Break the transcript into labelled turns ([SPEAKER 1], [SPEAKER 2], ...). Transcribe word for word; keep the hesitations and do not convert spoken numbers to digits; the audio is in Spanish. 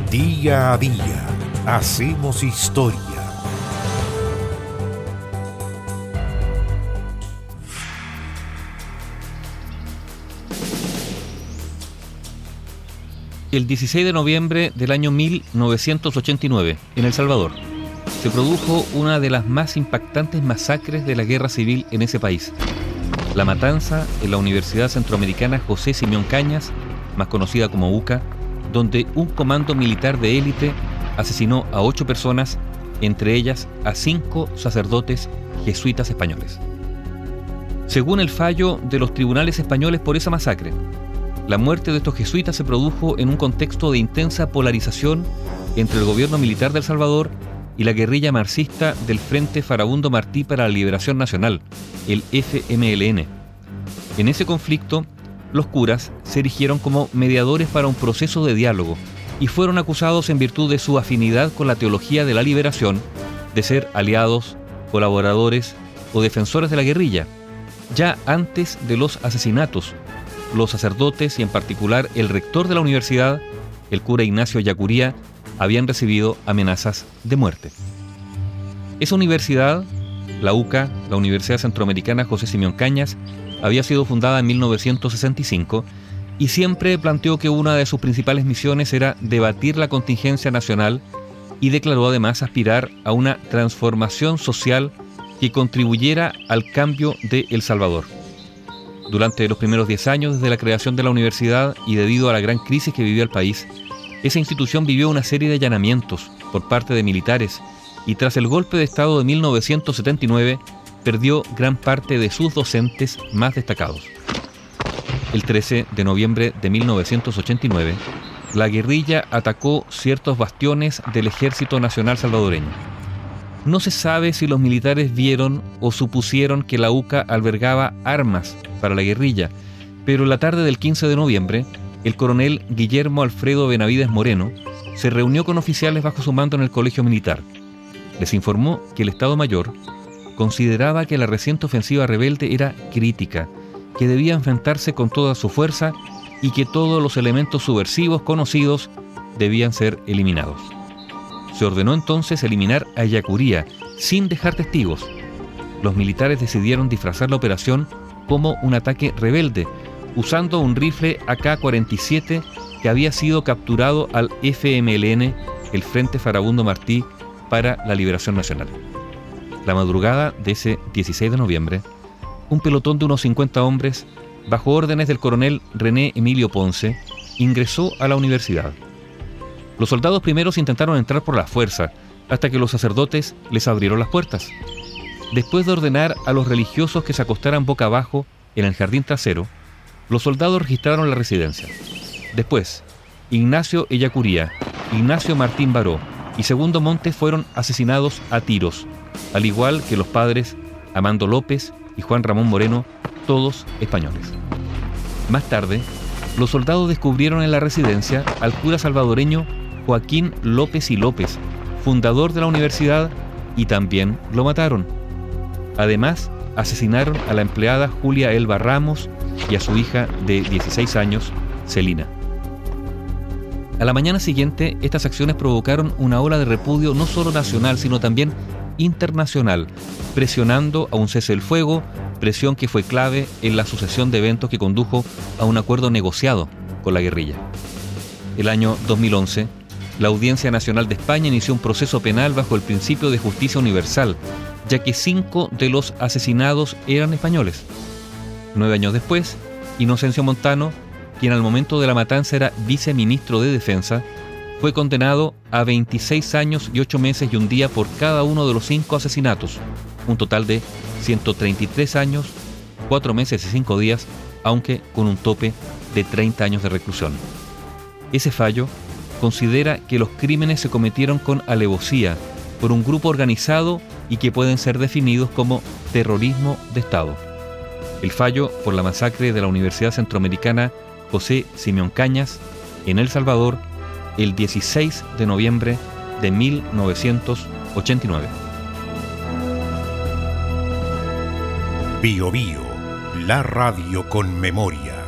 [SPEAKER 1] Día a día hacemos historia.
[SPEAKER 2] El dieciséis de noviembre del año mil novecientos ochenta y nueve, en El Salvador, se produjo una de las más impactantes masacres de la guerra civil en ese país. La matanza en la Universidad Centroamericana José Simeón Cañas, más conocida como U C A, donde un comando militar de élite asesinó a ocho personas, entre ellas a cinco sacerdotes jesuitas españoles. Según el fallo de los tribunales españoles por esa masacre, la muerte de estos jesuitas se produjo en un contexto de intensa polarización entre el gobierno militar de El Salvador y la guerrilla marxista del Frente Farabundo Martí para la Liberación Nacional, el F M L N. En ese conflicto, los curas se erigieron como mediadores para un proceso de diálogo y fueron acusados en virtud de su afinidad con la teología de la liberación de ser aliados, colaboradores o defensores de la guerrilla, ya antes de los asesinatos. Los sacerdotes y en particular el rector de la universidad, el cura Ignacio Yacuría, habían recibido amenazas de muerte. Esa universidad, la U C A, la Universidad Centroamericana José Simeón Cañas, había sido fundada en mil novecientos sesenta y cinco y siempre planteó que una de sus principales misiones era debatir la contingencia nacional y declaró además aspirar a una transformación social que contribuyera al cambio de El Salvador. Durante los primeros diez años desde la creación de la universidad y debido a la gran crisis que vivió el país, esa institución vivió una serie de allanamientos por parte de militares y tras el golpe de Estado de mil novecientos setenta y nueve perdió gran parte de sus docentes más destacados. El trece de noviembre de mil novecientos ochenta y nueve, la guerrilla atacó ciertos bastiones del Ejército Nacional Salvadoreño. No se sabe si los militares vieron o supusieron que la U C A albergaba armas para la guerrilla, pero en la tarde del quince de noviembre, el coronel Guillermo Alfredo Benavides Moreno se reunió con oficiales bajo su mando en el colegio militar. Les informó que el Estado Mayor consideraba que la reciente ofensiva rebelde era crítica, que debía enfrentarse con toda su fuerza y que todos los elementos subversivos conocidos debían ser eliminados. Se ordenó entonces eliminar a Yacuría, sin dejar testigos. Los militares decidieron disfrazar la operación como un ataque rebelde, usando un rifle A K cuarenta y siete que había sido capturado al F M L N, el Frente Farabundo Martí para la Liberación Nacional. La madrugada de ese dieciséis de noviembre, un pelotón de unos cincuenta hombres, bajo órdenes del coronel René Emilio Ponce, ingresó a la universidad. Los soldados primeros intentaron entrar por la fuerza, hasta que los sacerdotes les abrieron las puertas. Después de ordenar a los religiosos que se acostaran boca abajo en el jardín trasero, los soldados registraron la residencia. Después, Ignacio Ellacuría, Ignacio Martín Baró y Segundo Montes fueron asesinados a tiros, al igual que los padres Amando López y Juan Ramón Moreno, todos españoles. Más tarde, los soldados descubrieron en la residencia al cura salvadoreño Joaquín López y López, fundador de la universidad, y también lo mataron. Además, asesinaron a la empleada Julia Elba Ramos y a su hija de dieciséis años, Celina. A la mañana siguiente, estas acciones provocaron una ola de repudio no solo nacional, sino también internacional, presionando a un cese del fuego, presión que fue clave en la sucesión de eventos que condujo a un acuerdo negociado con la guerrilla. El año dos mil once, la Audiencia Nacional de España inició un proceso penal bajo el principio de justicia universal, ya que cinco de los asesinados eran españoles. Nueve años después, Inocencio Montano, quien al momento de la matanza era viceministro de Defensa, fue condenado a veintiséis años y ocho meses y un día por cada uno de los cinco asesinatos, un total de ciento treinta y tres años, cuatro meses y cinco días, aunque con un tope de treinta años de reclusión. Ese fallo considera que los crímenes se cometieron con alevosía por un grupo organizado y que pueden ser definidos como terrorismo de Estado. El fallo por la masacre de la Universidad Centroamericana José Simeón Cañas en El Salvador el dieciséis de noviembre de mil novecientos ochenta y nueve.
[SPEAKER 1] Bio Bio, la radio con memoria.